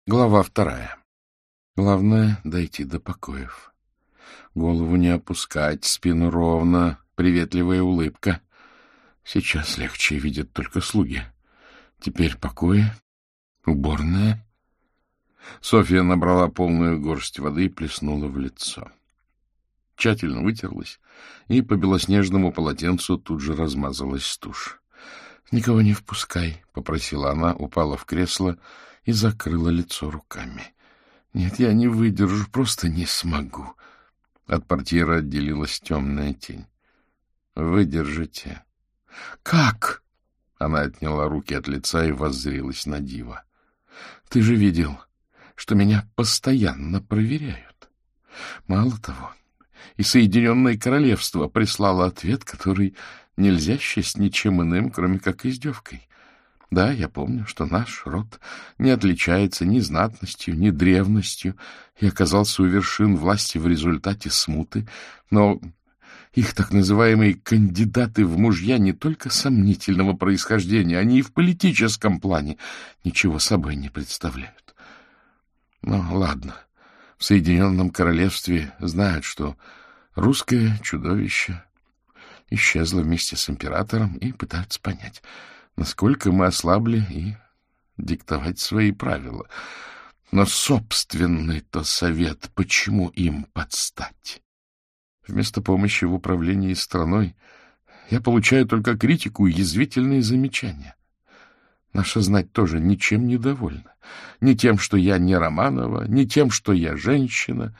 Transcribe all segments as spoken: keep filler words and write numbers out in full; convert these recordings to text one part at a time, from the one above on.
Глава вторая. Главное — дойти до покоев. Голову не опускать, спину ровно, приветливая улыбка. Сейчас легче видят только слуги. Теперь покои, уборная. Софья набрала полную горсть воды и плеснула в лицо. Тщательно вытерлась, и по белоснежному полотенцу тут же размазалась тушь. — Никого не впускай, — попросила она, упала в кресло и закрыла лицо руками. — Нет, я не выдержу, просто не смогу. От портьеры отделилась темная тень. — Выдержите. — Как? Она отняла руки от лица и воззрилась на Дива. — Ты же видел, что меня постоянно проверяют. Мало того, и Соединенное Королевство прислало ответ, который нельзя счесть ничем иным, кроме как издевкой. Да, я помню, что наш род не отличается ни знатностью, ни древностью и оказался у вершин власти в результате смуты, но их так называемые кандидаты в мужья не только сомнительного происхождения, они и в политическом плане ничего собой не представляют. Ну, ладно, в Соединенном Королевстве знают, что русское чудовище исчезло вместе с императором и пытаются понять, насколько мы ослабли, и диктовать свои правила. Но собственный-то совет, почему им подстать? Вместо помощи в управлении страной я получаю только критику и язвительные замечания. Наша знать тоже ничем не довольна. Ни тем, что я не Романова, ни тем, что я женщина.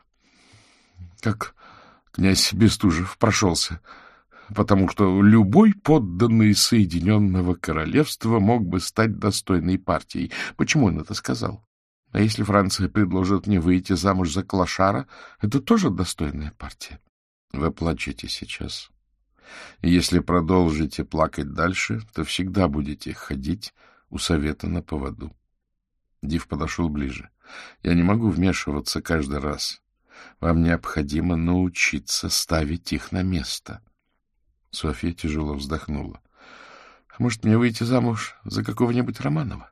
Как князь Бестужев прошелся, потому что любой подданный Соединенного Королевства мог бы стать достойной партией. Почему он это сказал? А если Франция предложит мне выйти замуж за клошара, это тоже достойная партия. Вы плачете сейчас. И если продолжите плакать дальше, то всегда будете ходить у совета на поводу. Див подошел ближе. Я не могу вмешиваться каждый раз. Вам необходимо научиться ставить их на место. Софья тяжело вздохнула. — Может, мне выйти замуж за какого-нибудь Романова?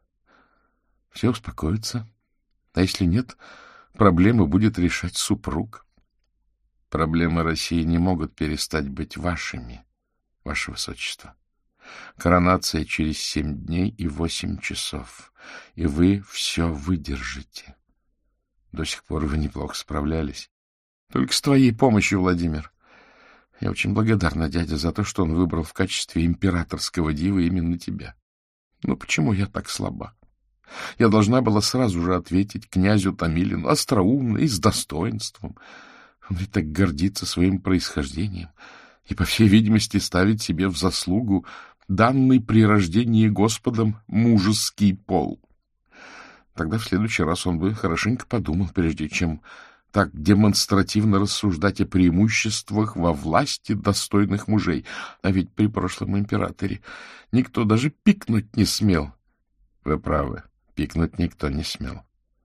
Все успокоится. А если нет, проблемы будет решать супруг. Проблемы России не могут перестать быть вашими, ваше высочество. Коронация через семь дней и восемь часов, и вы все выдержите. До сих пор вы неплохо справлялись. Только с твоей помощью, Владимир. Я очень благодарна дяде за то, что он выбрал в качестве императорского дива именно тебя. Но почему я так слаба? Я должна была сразу же ответить князю Томилину остроумно и с достоинством. Он ведь так гордится своим происхождением и, по всей видимости, ставит себе в заслугу данный при рождении Господом мужеский пол. Тогда в следующий раз он бы хорошенько подумал, прежде чем так демонстративно рассуждать о преимуществах во власти достойных мужей. А ведь при прошлом императоре никто даже пикнуть не смел. Вы правы, пикнуть никто не смел.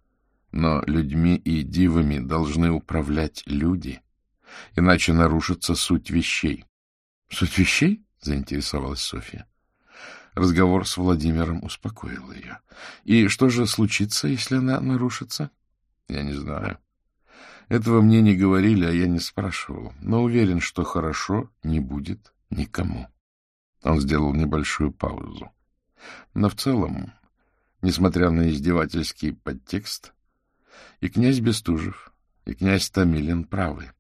Но людьми и дивами должны управлять люди, иначе нарушится суть вещей. — Суть вещей? — заинтересовалась Софья. Разговор с Владимиром успокоил ее. — И что же случится, если она нарушится? — Я не знаю. Этого мне не говорили, а я не спрашивал, но уверен, что хорошо не будет никому. Он сделал небольшую паузу. Но в целом, несмотря на издевательский подтекст, и князь Бестужев, и князь Томилин правы.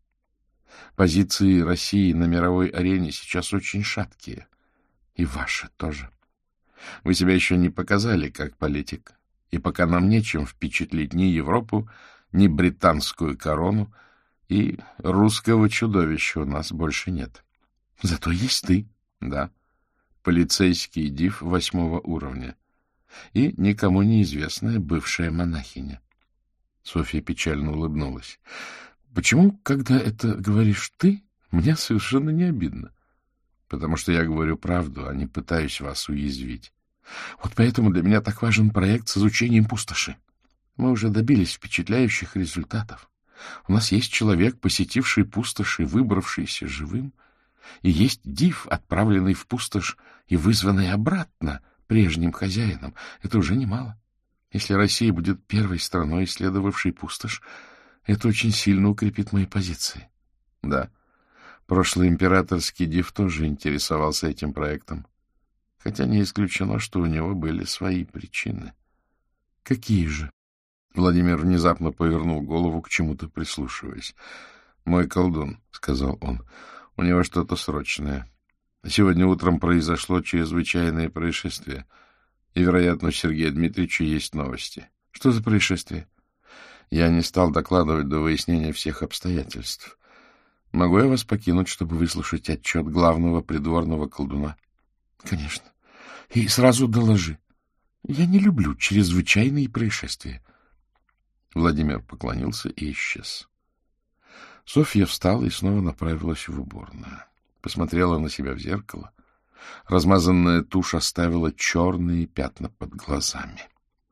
Позиции России на мировой арене сейчас очень шаткие, и ваши тоже. Вы себя еще не показали как политик, и пока нам нечем впечатлить ни Европу, ни британскую корону, и русского чудовища у нас больше нет. Зато есть ты, да, полицейский див восьмого уровня, и никому неизвестная бывшая монахиня. Софья печально улыбнулась. — Почему, когда это говоришь ты, мне совершенно не обидно? — Потому что я говорю правду, а не пытаюсь вас уязвить. Вот поэтому для меня так важен проект с изучением пустоши. Мы уже добились впечатляющих результатов. У нас есть человек, посетивший пустошь и выбравшийся живым, и есть див, отправленный в пустошь и вызванный обратно прежним хозяином. Это уже немало. Если Россия будет первой страной, исследовавшей пустошь, это очень сильно укрепит мои позиции. Да, прошлый императорский див тоже интересовался этим проектом, хотя не исключено, что у него были свои причины. Какие же? Владимир внезапно повернул голову, к чему-то прислушиваясь. — Мой колдун, — сказал он, — у него что-то срочное. Сегодня утром произошло чрезвычайное происшествие, и, вероятно, у Сергея Дмитриевича есть новости. — Что за происшествие? Я не стал докладывать до выяснения всех обстоятельств. Могу я вас покинуть, чтобы выслушать отчет главного придворного колдуна? — Конечно. И сразу доложи. Я не люблю чрезвычайные происшествия. Владимир поклонился и исчез. Софья встала и снова направилась в уборную. Посмотрела на себя в зеркало. Размазанная тушь оставила черные пятна под глазами.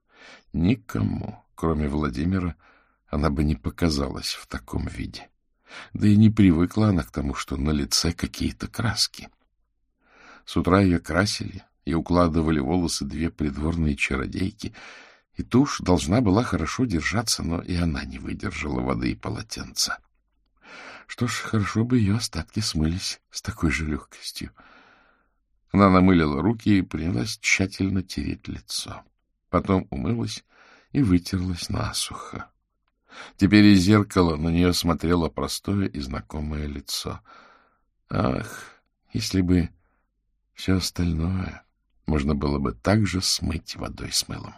Никому, кроме Владимира, она бы не показалась в таком виде. Да и не привыкла она к тому, что на лице какие-то краски. С утра ее красили и укладывали волосы две придворные чародейки, и тушь должна была хорошо держаться, но и она не выдержала воды и полотенца. Что ж, хорошо бы ее остатки смылись с такой же легкостью. Она намылила руки и принялась тщательно тереть лицо. Потом умылась и вытерлась насухо. Теперь из зеркала на нее смотрело простое и знакомое лицо. Ах, если бы все остальное можно было бы также смыть водой с мылом.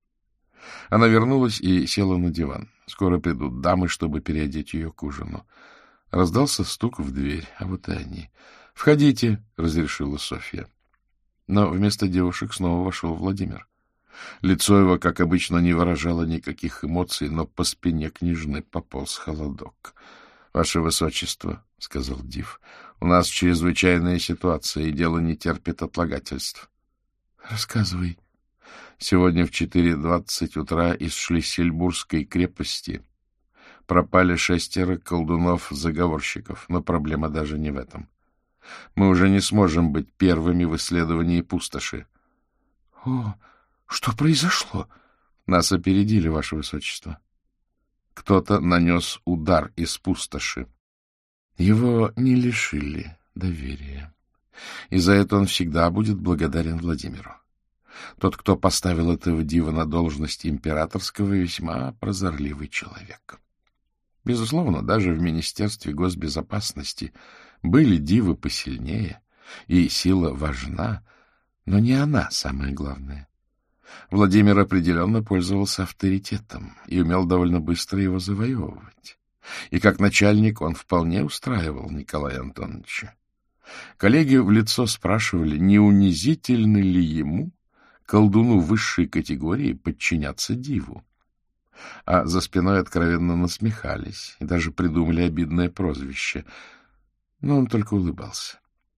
Она вернулась и села на диван. Скоро придут дамы, чтобы переодеть ее к ужину. Раздался стук в дверь, а вот и они. — Входите, — разрешила Софья. Но вместо девушек снова вошел Владимир. Лицо его, как обычно, не выражало никаких эмоций, но по спине княжны пополз холодок. — Ваше Высочество, — сказал див, — у нас чрезвычайная ситуация, и дело не терпит отлагательств. — Рассказывай. Сегодня в четыре двадцать утра из Шлиссельбургской крепости пропали шестеро колдунов-заговорщиков, но проблема даже не в этом. Мы уже не сможем быть первыми в исследовании пустоши. — О, что произошло? — Нас опередили, Ваше Высочество. Кто-то нанес удар из пустоши. Его не лишили доверия, и за это он всегда будет благодарен Владимиру. Тот, кто поставил этого дива на должность императорского, весьма прозорливый человек. Безусловно, даже в Министерстве госбезопасности были дивы посильнее, и сила важна, но не она самое главное. Владимир определенно пользовался авторитетом и умел довольно быстро его завоевывать. И как начальник он вполне устраивал Николая Антоновича. Коллеги в лицо спрашивали, не унизительно ли ему, колдуну высшей категории, подчиняться диву. А за спиной откровенно насмехались и даже придумали обидное прозвище. Но он только улыбался.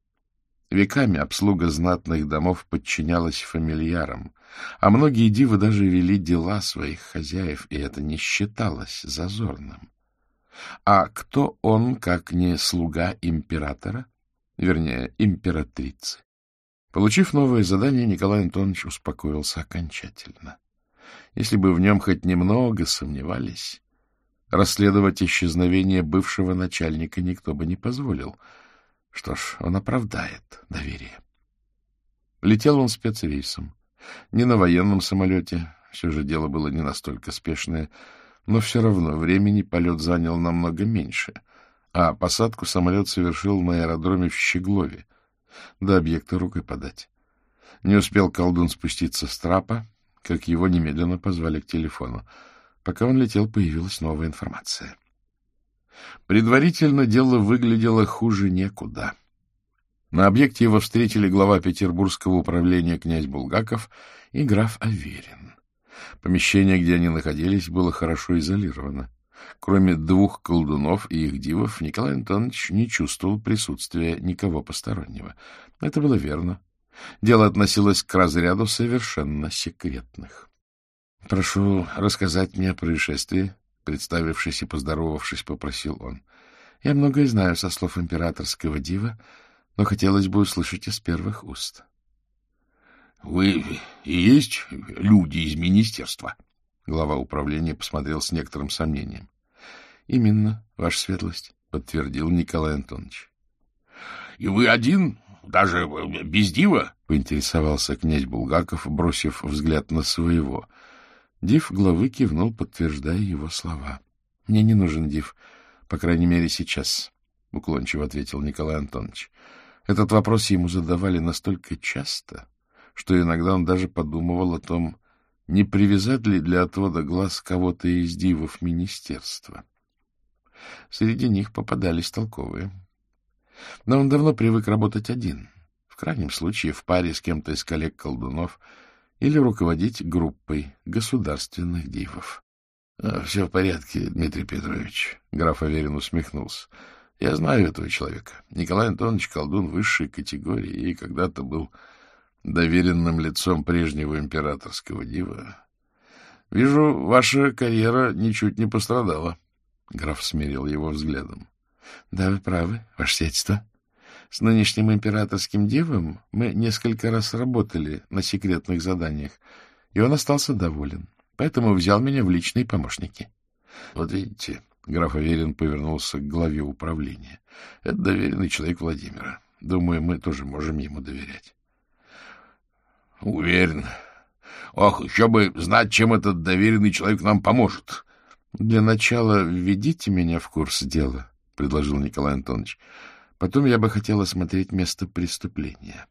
Веками обслуга знатных домов подчинялась фамильярам, а многие дивы даже вели дела своих хозяев, и это не считалось зазорным. А кто он, как не слуга императора, вернее, императрицы? Получив новое задание, Николай Антонович успокоился окончательно. Если бы в нем хоть немного сомневались, расследовать исчезновение бывшего начальника никто бы не позволил. Что ж, он оправдает доверие. Летел он спецрейсом. Не на военном самолете, все же дело было не настолько спешное, но все равно времени полет занял намного меньше, а посадку самолет совершил на аэродроме в Щеглове. До объекта рукой подать. Не успел колдун спуститься с трапа, как его немедленно позвали к телефону. Пока он летел, появилась новая информация. Предварительно дело выглядело хуже некуда. На объекте его встретили глава Петербургского управления князь Булгаков и граф Аверин. Помещение, где они находились, было хорошо изолировано. Кроме двух колдунов и их дивов, Николай Антонович не чувствовал присутствия никого постороннего. Это было верно. Дело относилось к разряду совершенно секретных. — Прошу рассказать мне о происшествии, — представившись и поздоровавшись, попросил он. — Я многое знаю со слов императорского дива, но хотелось бы услышать из первых уст. — Вы и есть люди из министерства? Глава управления посмотрел с некоторым сомнением. — Именно, ваша светлость, — подтвердил Николай Антонович. — И вы один, даже без дива? — поинтересовался князь Булгаков, бросив взгляд на своего. Див главы кивнул, подтверждая его слова. — Мне не нужен див, по крайней мере, сейчас, — уклончиво ответил Николай Антонович. Этот вопрос ему задавали настолько часто, что иногда он даже подумывал о том, не привязать ли для отвода глаз кого-то из дивов министерства. Среди них попадались толковые. Но он давно привык работать один, в крайнем случае в паре с кем-то из коллег-колдунов, или руководить группой государственных дивов. — Все в порядке, Дмитрий Петрович, — граф Аверин усмехнулся. — Я знаю этого человека. Николай Антонович колдун высшей категории и когда-то был доверенным лицом прежнего императорского дива. Вижу, ваша карьера ничуть не пострадала. Граф смирил его взглядом. — Да, вы правы, ваше сиятельство. С нынешним императорским дивом мы несколько раз работали на секретных заданиях, и он остался доволен, поэтому взял меня в личные помощники. — Вот видите, — граф Аверин повернулся к главе управления, — это доверенный человек Владимира. Думаю, мы тоже можем ему доверять. — Уверен. Ох, еще бы знать, чем этот доверенный человек нам поможет. — Для начала введите меня в курс дела, — предложил Николай Антонович. — Потом я бы хотел осмотреть место преступления.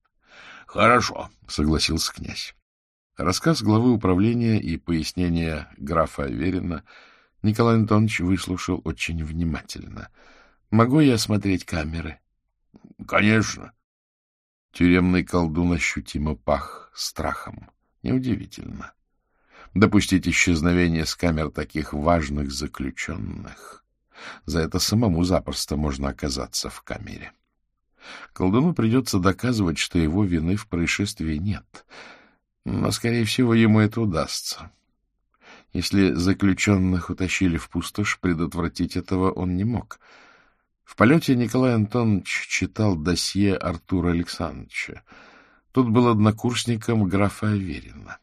— Хорошо, — согласился князь. Рассказ главы управления и пояснения графа Аверина Николай Антонович выслушал очень внимательно. — Могу я осмотреть камеры? — Конечно. Тюремный колдун ощутимо пах страхом. Неудивительно. Допустить исчезновение с камер таких важных заключенных. За это самому запросто можно оказаться в камере. Колдуну придется доказывать, что его вины в происшествии нет. Но, скорее всего, ему это удастся. Если заключенных утащили в пустошь, предотвратить этого он не мог. В полете Николай Антонович читал досье Артура Александровича. Тот был однокурсником графа Аверина.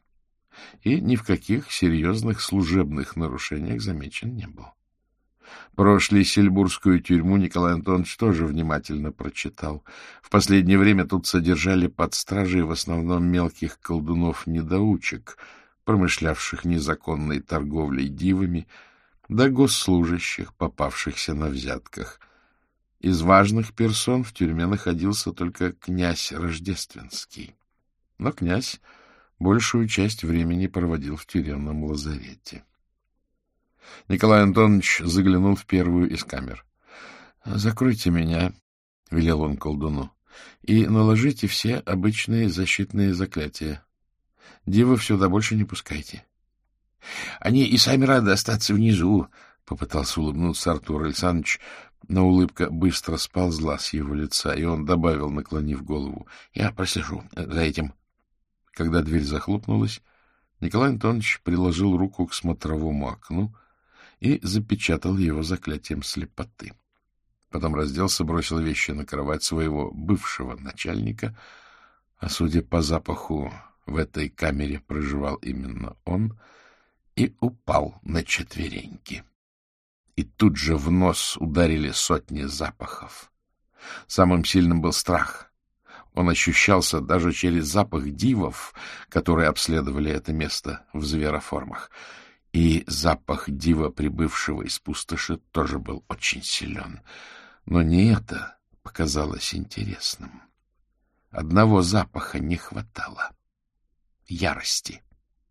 И ни в каких серьезных служебных нарушениях замечен не был. Про Шлиссельбургскую тюрьму Николай Антонович тоже внимательно прочитал. В последнее время тут содержали под стражей в основном мелких колдунов-недоучек, промышлявших незаконной торговлей дивами, да госслужащих, попавшихся на взятках. Из важных персон в тюрьме находился только князь Рождественский. Но князь большую часть времени проводил в тюремном лазарете. Николай Антонович заглянул в первую из камер. — Закройте меня, — велел он колдуну, — и наложите все обычные защитные заклятия. Дивов сюда больше не пускайте. — Они и сами рады остаться внизу, — попытался улыбнуться Артур Александрович, но улыбка быстро сползла с его лица, и он добавил, наклонив голову: — Я прослежу за этим. Когда дверь захлопнулась, Николай Антонович приложил руку к смотровому окну и запечатал его заклятием слепоты. Потом разделся, бросил вещи на кровать своего бывшего начальника, а, судя по запаху, в этой камере проживал именно он, и упал на четвереньки. И тут же в нос ударили сотни запахов. Самым сильным был страх. Он ощущался даже через запах дивов, которые обследовали это место в звероформах. И запах дива, прибывшего из пустоши, тоже был очень силен. Но не это показалось интересным. Одного запаха не хватало — ярости.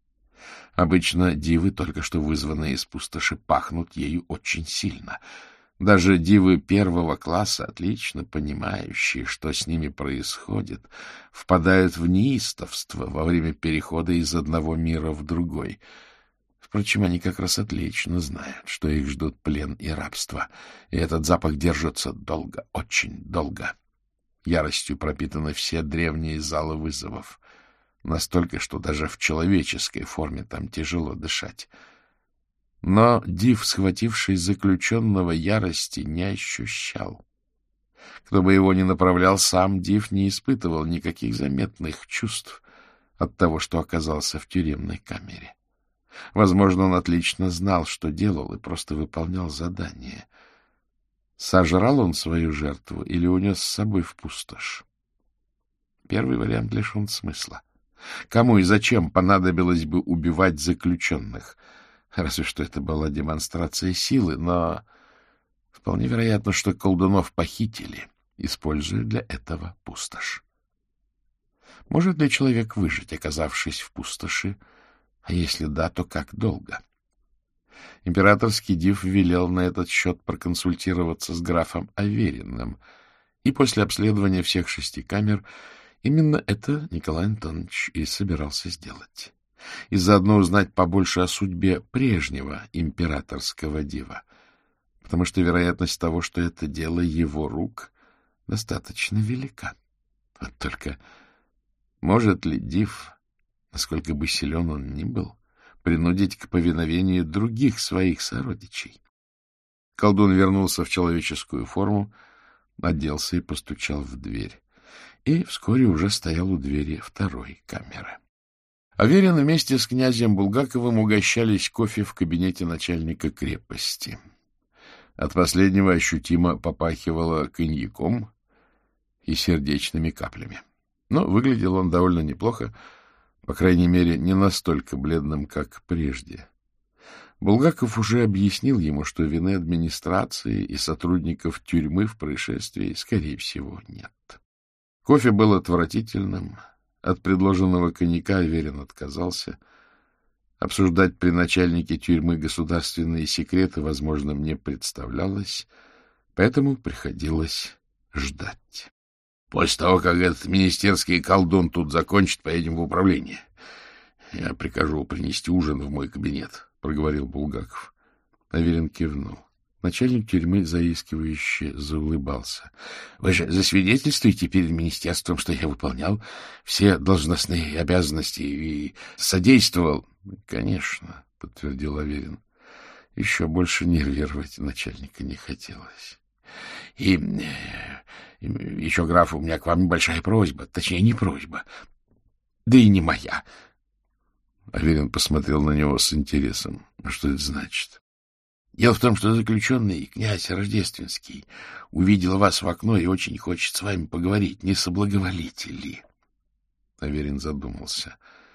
Обычно дивы, только что вызванные из пустоши, пахнут ею очень сильно. Даже дивы первого класса, отлично понимающие, что с ними происходит, впадают в неистовство во время перехода из одного мира в другой. Впрочем, они как раз отлично знают, что их ждут плен и рабство, и этот запах держится долго, очень долго. Яростью пропитаны все древние залы вызовов, настолько, что даже в человеческой форме там тяжело дышать. Но див, схвативший заключенного, ярости не ощущал. Кто бы его ни направлял, сам див не испытывал никаких заметных чувств, от того, что оказался в тюремной камере. Возможно, он отлично знал, что делал, и просто выполнял задание. Сожрал он свою жертву или унес с собой в пустошь? Первый вариант лишен смысла. Кому и зачем понадобилось бы убивать заключенных? Разве что это была демонстрация силы, но вполне вероятно, что колдунов похитили, используя для этого пустошь. Может ли человек выжить, оказавшись в пустоши? А если да, то как долго? Императорский див велел на этот счет проконсультироваться с графом Авериным, и после обследования всех шести камер именно это Николай Антонович и собирался сделать. И заодно узнать побольше о судьбе прежнего императорского дива, потому что вероятность того, что это дело его рук, достаточно велика. Вот только может ли див, насколько бы силен он ни был, принудить к повиновению других своих сородичей? Колдун вернулся в человеческую форму, оделся и постучал в дверь. И вскоре уже стоял у двери второй камеры. Аверин вместе с князем Булгаковым угощались кофе в кабинете начальника крепости. От последнего ощутимо попахивало коньяком и сердечными каплями. Но выглядел он довольно неплохо, по крайней мере, не настолько бледным, как прежде. Булгаков уже объяснил ему, что вины администрации и сотрудников тюрьмы в происшествии, скорее всего, нет. Кофе был отвратительным. От предложенного коньяка Аверин отказался. Обсуждать при начальнике тюрьмы государственные секреты возможным не представлялось, поэтому приходилось ждать. — После того, как этот министерский колдун тут закончит, поедем в управление. Я прикажу принести ужин в мой кабинет, — проговорил Булгаков. Аверин кивнул. Начальник тюрьмы заискивающе заулыбался. — Вы же засвидетельствуете перед министерством, что я выполнял все должностные обязанности и содействовал? — Конечно, — подтвердил Аверин. Еще больше нервировать начальника не хотелось. — И, и еще, граф, у меня к вам небольшая просьба, точнее, не просьба, да и не моя. Аверин посмотрел на него с интересом. Что это значит? Дело в том, что заключенный князь Рождественский увидел вас в окно и очень хочет с вами поговорить. Не соблаговолите ли? Аверин задумался.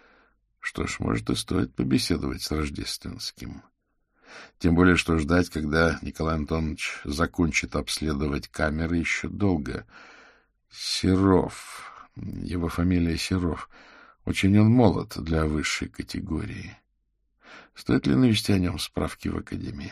Что ж, может, и стоит побеседовать с Рождественским. Тем более, что ждать, когда Николай Антонович закончит обследовать камеры, еще долго. Серов. Его фамилия Серов. Очень он молод для высшей категории. Стоит ли навести о нем справки в академии?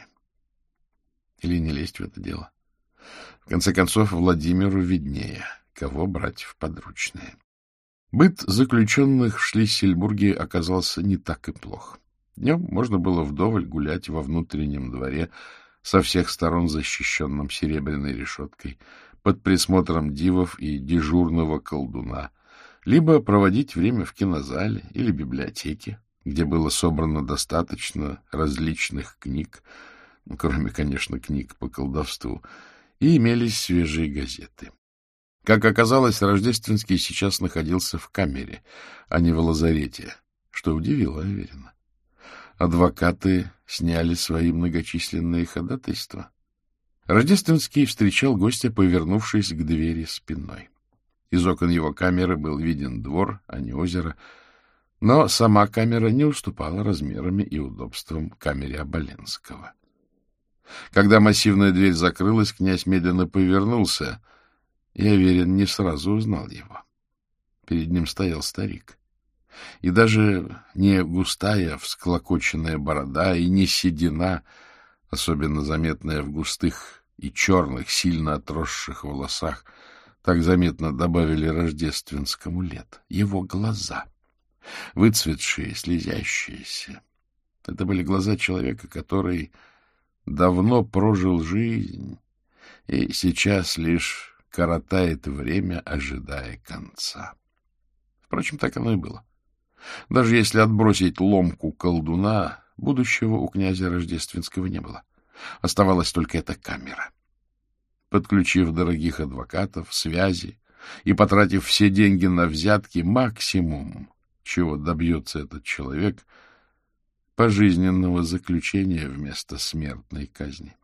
Или не лезть в это дело? В конце концов, Владимиру виднее, кого брать в подручные. Быт заключенных в Шлиссельбурге оказался не так и плох. Днем можно было вдоволь гулять во внутреннем дворе, со всех сторон защищенном серебряной решеткой, под присмотром дивов и дежурного колдуна, либо проводить время в кинозале или библиотеке, где было собрано достаточно различных книг, кроме, конечно, книг по колдовству, и имелись свежие газеты. Как оказалось, Рождественский сейчас находился в камере, а не в лазарете, что удивило Аверина. Адвокаты сняли свои многочисленные ходатайства. Рождественский встречал гостя, повернувшись к двери спиной. Из окон его камеры был виден двор, а не озеро, но сама камера не уступала размерами и удобствам камере Оболенского. Когда массивная дверь закрылась, князь медленно повернулся, и Аверин не сразу узнал его. Перед ним стоял старик. И даже не густая всклокоченная борода и не седина, особенно заметная в густых и черных, сильно отросших волосах, так заметно добавили Рождественскому лет. Его глаза, выцветшие, слезящиеся. Это были глаза человека, который давно прожил жизнь и сейчас лишь коротает время, ожидая конца. Впрочем, так оно и было. Даже если отбросить ломку колдуна, будущего у князя Рождественского не было. Оставалась только эта камера. Подключив дорогих адвокатов, связи и потратив все деньги на взятки, максимум чего добьется этот человек, пожизненного заключения вместо смертной казни.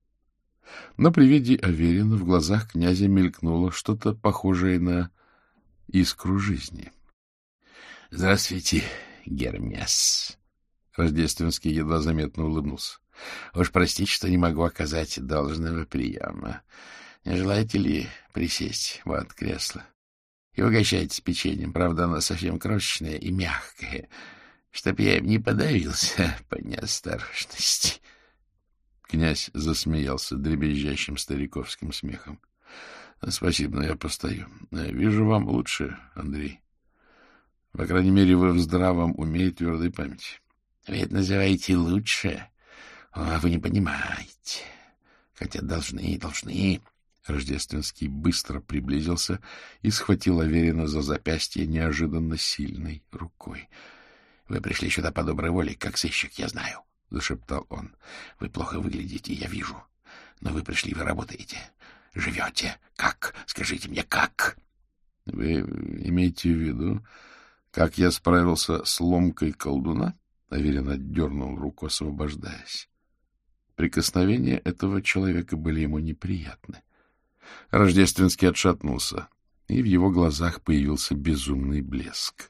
Но при виде Аверина в глазах князя мелькнуло что-то похожее на искру жизни. — Здравствуйте, Гермес. Рождественский едва заметно улыбнулся. — Уж простите, что не могу оказать должного приема. Не желаете ли присесть? Вот кресло. И угощайтесь печеньем. Правда, оно совсем крошечное и мягкое, чтоб я им не подавился по неосторожности. Князь засмеялся дребезжащим стариковским смехом. — Спасибо, но я постою. Вижу, вам лучше, Андрей. По крайней мере, вы в здравом уме и твердой памяти. — Вы это называете лучше? О, вы не понимаете. Хотя должны, должны. Рождественский быстро приблизился и схватил Аверина за запястье неожиданно сильной рукой. — Вы пришли сюда по доброй воле, как сыщик, я знаю, — зашептал он. — Вы плохо выглядите, я вижу. Но вы пришли, вы работаете, живете. Как? Скажите мне, как? — Вы имеете в виду, как я справился с ломкой колдуна? Аверин отдернул руку, освобождаясь. Прикосновения этого человека были ему неприятны. Рождественский отшатнулся, и в его глазах появился безумный блеск.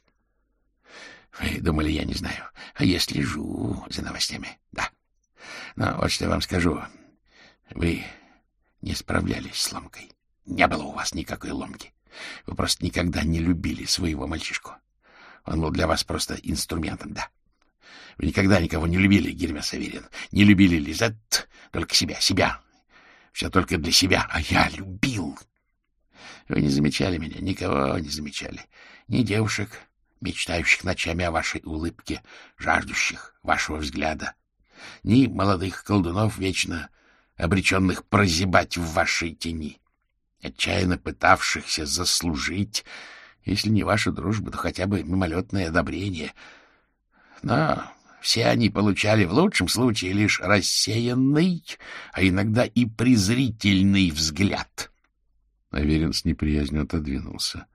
— Вы думали, я не знаю, а я слежу за новостями, да. Но вот что я вам скажу. Вы не справлялись с ломкой. Не было у вас никакой ломки. Вы просто никогда не любили своего мальчишку. Он был для вас просто инструментом, да. Вы никогда никого не любили, Гермес Аверин. Не любили Лизет, только себя, себя. Все только для себя, а я любил. Вы не замечали меня, никого не замечали. Ни девушек, мечтающих ночами о вашей улыбке, жаждущих вашего взгляда, ни молодых колдунов, вечно обреченных прозябать в вашей тени, отчаянно пытавшихся заслужить, если не вашу дружбу, то хотя бы мимолетное одобрение. Но все они получали в лучшем случае лишь рассеянный, а иногда и презрительный взгляд. Аверин с неприязнью отодвинулся.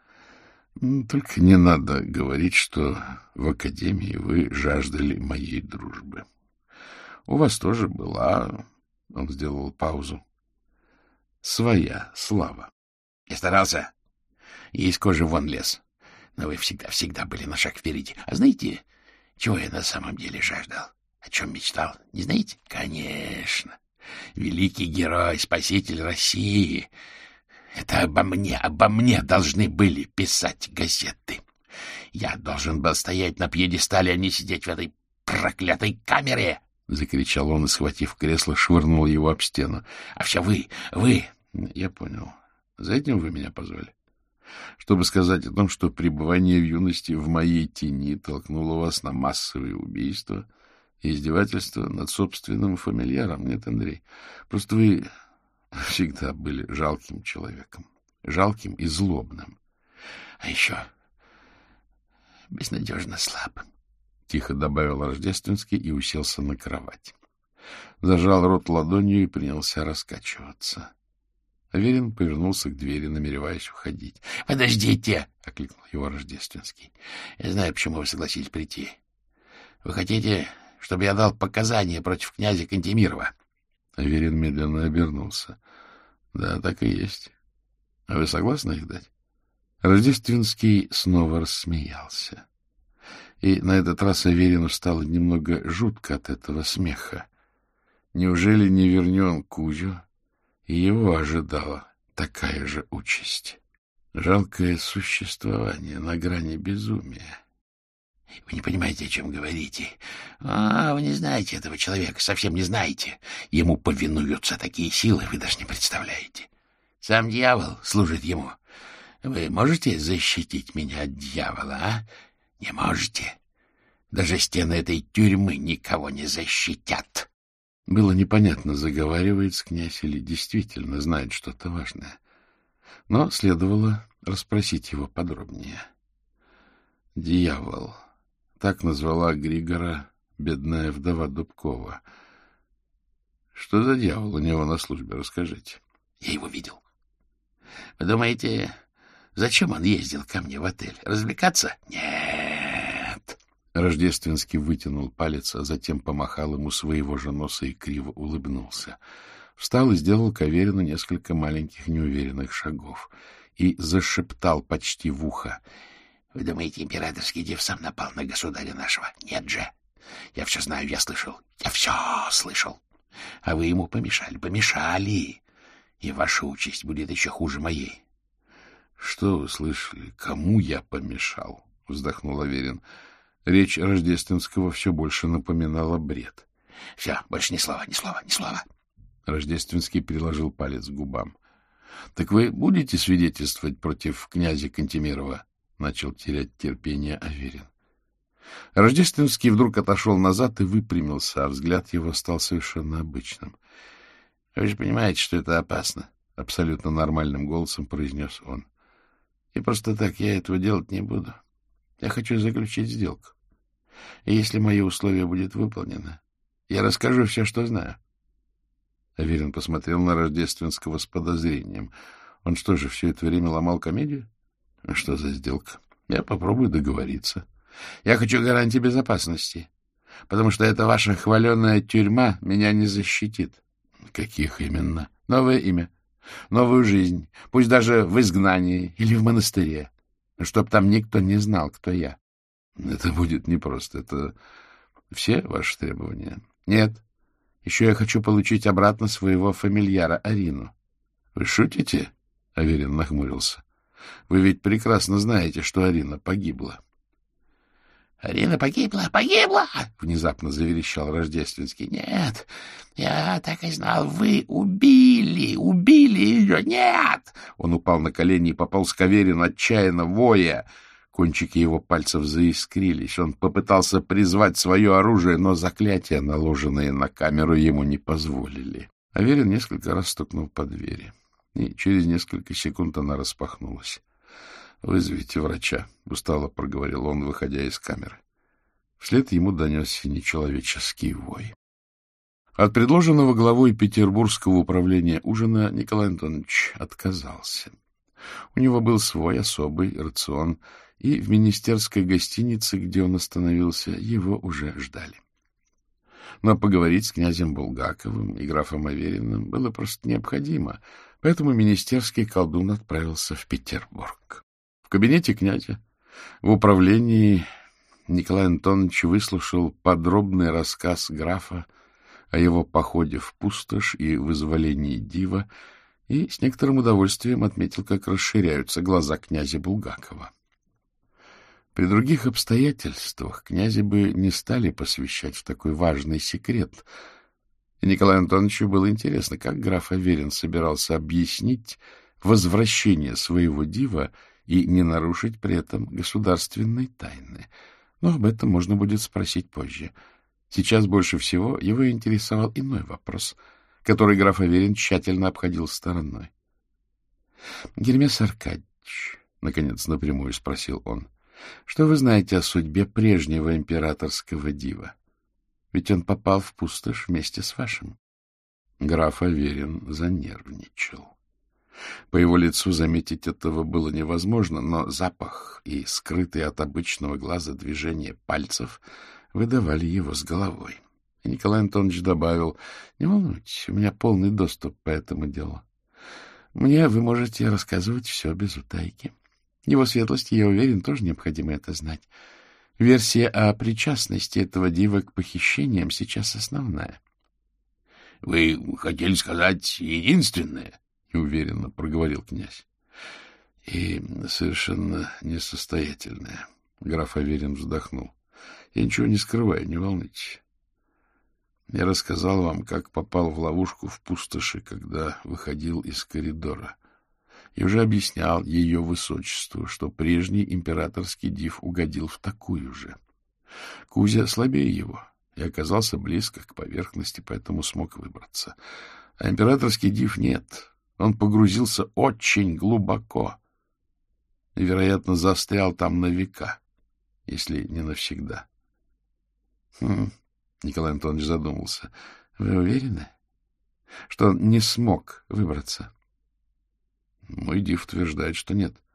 — Только не надо говорить, что в академии вы жаждали моей дружбы. У вас тоже была, — он сделал паузу, — своя слава. Я старался, и из кожи вон лез, но вы всегда-всегда были на шаг впереди. А знаете, чего я на самом деле жаждал? О чем мечтал? Не знаете? Конечно. Великий герой, спаситель России. Это обо мне, обо мне должны были писать газеты. Я должен был стоять на пьедестале, а не сидеть в этой проклятой камере, — закричал он и, схватив кресло, швырнул его об стену. — А все вы, вы... — Я понял. За этим вы меня позвали? Чтобы сказать о том, что пребывание в юности в моей тени толкнуло вас на массовые убийства и издевательства над собственным фамильяром. Нет, Андрей, просто вы всегда были жалким человеком, жалким и злобным. А еще безнадежно слабым, — тихо добавил Рождественский и уселся на кровать. Зажал рот ладонью и принялся раскачиваться. Аверин повернулся к двери, намереваясь уходить. — Подождите! — окликнул его Рождественский. — Я знаю, почему вы согласились прийти. Вы хотите, чтобы я дал показания против князя Кантемирова? Аверин медленно обернулся. — Да, так и есть. А вы согласны их дать? Рождественский снова рассмеялся. И на этот раз Аверину стало немного жутко от этого смеха. Неужели не вернен Кузю? И его ожидала такая же участь. Жалкое существование на грани безумия. — Вы не понимаете, о чем говорите. А, вы не знаете этого человека, совсем не знаете. Ему повинуются такие силы, вы даже не представляете. Сам дьявол служит ему. Вы можете защитить меня от дьявола, а? Не можете. Даже стены этой тюрьмы никого не защитят. Было непонятно, заговаривается князь или действительно знает что-то важное. Но следовало расспросить его подробнее. Дьявол. Так назвала Григора бедная вдова Дубкова. Что за дьявол у него на службе, расскажите. Я его видел. Вы думаете, зачем он ездил ко мне в отель? Развлекаться? Нет. Рождественский вытянул палец, а затем помахал ему своего же носа и криво улыбнулся. Встал и сделал к Аверину несколько маленьких неуверенных шагов и зашептал почти в ухо. — Вы думаете, императорский див сам напал на государя нашего? Нет же! Я все знаю, я слышал. Я все слышал. А вы ему помешали, помешали. И ваша участь будет еще хуже моей. — Что вы слышали? Кому я помешал? — вздохнул Аверин. Речь Рождественского все больше напоминала бред. — Все, больше ни слова, ни слова, ни слова. Рождественский приложил палец к губам. — Так вы будете свидетельствовать против князя Кантемирова? — начал терять терпение Аверин. Рождественский вдруг отошел назад и выпрямился, а взгляд его стал совершенно обычным. — Вы же понимаете, что это опасно, — абсолютно нормальным голосом произнес он. — И просто так я этого делать не буду. Я хочу заключить сделку. И если мои условия будут выполнены, я расскажу все, что знаю. Аверин посмотрел на Рождественского с подозрением. Он что же, все это время ломал комедию? Что за сделка? Я попробую договориться. Я хочу гарантии безопасности, потому что эта ваша хваленая тюрьма меня не защитит. Каких именно? Новое имя, новую жизнь, пусть даже в изгнании или в монастыре, чтоб там никто не знал, кто я. Это будет непросто. Это все ваши требования? Нет. Еще я хочу получить обратно своего фамильяра Арину. Вы шутите? Аверин нахмурился. Вы ведь прекрасно знаете, что Арина погибла. — Арина погибла, погибла! — внезапно заверещал Рождественский. — Нет, я так и знал, вы убили, убили ее, нет! Он упал на колени и пополз к Аверину, отчаянно воя. Кончики его пальцев заискрились. Он попытался призвать свое оружие, но заклятия, наложенные на камеру, ему не позволили. Аверин несколько раз стукнул по двери, и через несколько секунд она распахнулась. — Вызовите врача, — устало проговорил он, выходя из камеры. Вслед ему донесся нечеловеческий вой. От предложенного главой Петербургского управления ужина Николай Антонович отказался. У него был свой особый рацион, и в министерской гостинице, где он остановился, его уже ждали. Но поговорить с князем Булгаковым и графом Авериным было просто необходимо, поэтому министерский колдун отправился в Петербург. В кабинете князя, в управлении, Николай Антонович выслушал подробный рассказ графа о его походе в пустошь и вызволении дива и с некоторым удовольствием отметил, как расширяются глаза князя Булгакова. При других обстоятельствах князя бы не стали посвящать в такой важный секрет, и Николаю Антоновичу было интересно, как граф Аверин собирался объяснить возвращение своего дива и не нарушить при этом государственной тайны. Но об этом можно будет спросить позже. Сейчас больше всего его интересовал иной вопрос, который граф Аверин тщательно обходил стороной. — Гермес Аркадьевич, — наконец напрямую спросил он, — что вы знаете о судьбе прежнего императорского дива? Ведь он попал в пустошь вместе с вашим. Граф Аверин занервничал. По его лицу заметить этого было невозможно, но запах и скрытые от обычного глаза движения пальцев выдавали его с головой. И Николай Антонович добавил: — Не волнуйтесь, у меня полный доступ по этому делу. Мне вы можете рассказывать все без утайки. Его светлости, я уверен, тоже необходимо это знать. Версия о причастности этого дива к похищениям сейчас основная. — Вы хотели сказать единственное? — неуверенно проговорил князь. — И совершенно несостоятельная. Граф Аверин вздохнул. — Я ничего не скрываю, не волнуйтесь. Я рассказал вам, как попал в ловушку в пустоши, когда выходил из коридора. И уже объяснял ее высочеству, что прежний императорский див угодил в такую же. Кузя слабее его и оказался близко к поверхности, поэтому смог выбраться. А императорский див нет. Он погрузился очень глубоко и, вероятно, застрял там на века, если не навсегда. Хм. Николай Антонович задумался. — Вы уверены, что он не смог выбраться? — Мой див утверждает, что нет.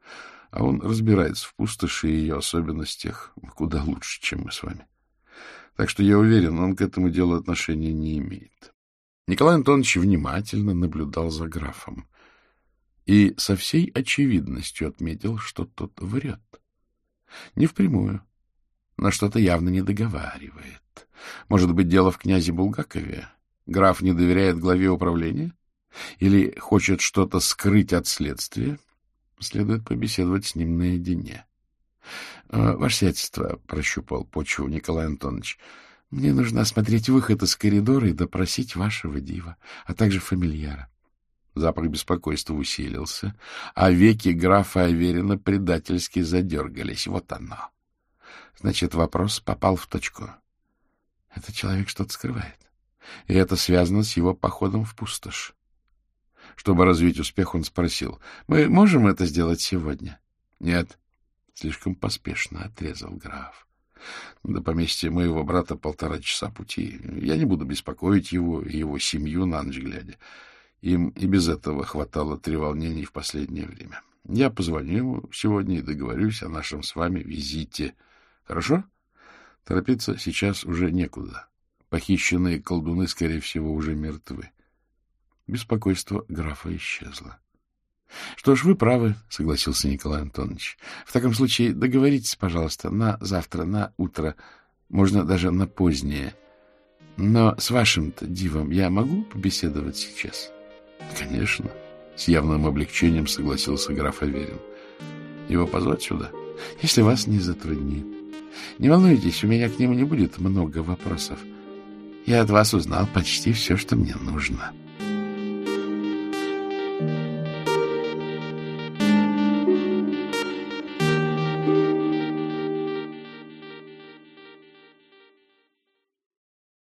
а он разбирается в пустоши и ее особенностях куда лучше, чем мы с вами. Так что я уверен, он к этому делу отношения не имеет. Николай Антонович внимательно наблюдал за графом и со всей очевидностью отметил, что тот врет. Не впрямую, но что-то явно не договаривает. Может быть, дело в князе Булгакове? Граф не доверяет главе управления? Или хочет что-то скрыть от следствия? Следует побеседовать с ним наедине. — Ваше сиятельство, — прощупал почву Николай Антонович, — мне нужно осмотреть выход из коридора и допросить вашего дива, а также фамильяра. Запах беспокойства усилился, а веки графа Аверина предательски задергались. Вот оно. Значит, вопрос попал в точку. Этот человек что-то скрывает, и это связано с его походом в пустошь. Чтобы развить успех, он спросил: — Мы можем это сделать сегодня? — Нет. Слишком поспешно отрезал граф. До поместья моего брата полтора часа пути. Я не буду беспокоить его и его семью на ночь глядя. Им и без этого хватало треволнений в последнее время. Я позвоню ему сегодня и договорюсь о нашем с вами визите. Хорошо? Торопиться сейчас уже некуда. Похищенные колдуны, скорее всего, уже мертвы. Беспокойство графа исчезло. — Что ж, вы правы, — согласился Николай Антонович. — В таком случае договоритесь, пожалуйста, на завтра, на утро, можно даже на позднее. Но с вашим-то дивом я могу побеседовать сейчас? — Конечно, — с явным облегчением согласился граф Аверин. — Его позвать сюда? — Если вас не затруднит. Не волнуйтесь, у меня к нему не будет много вопросов. Я от вас узнал почти все, что мне нужно. —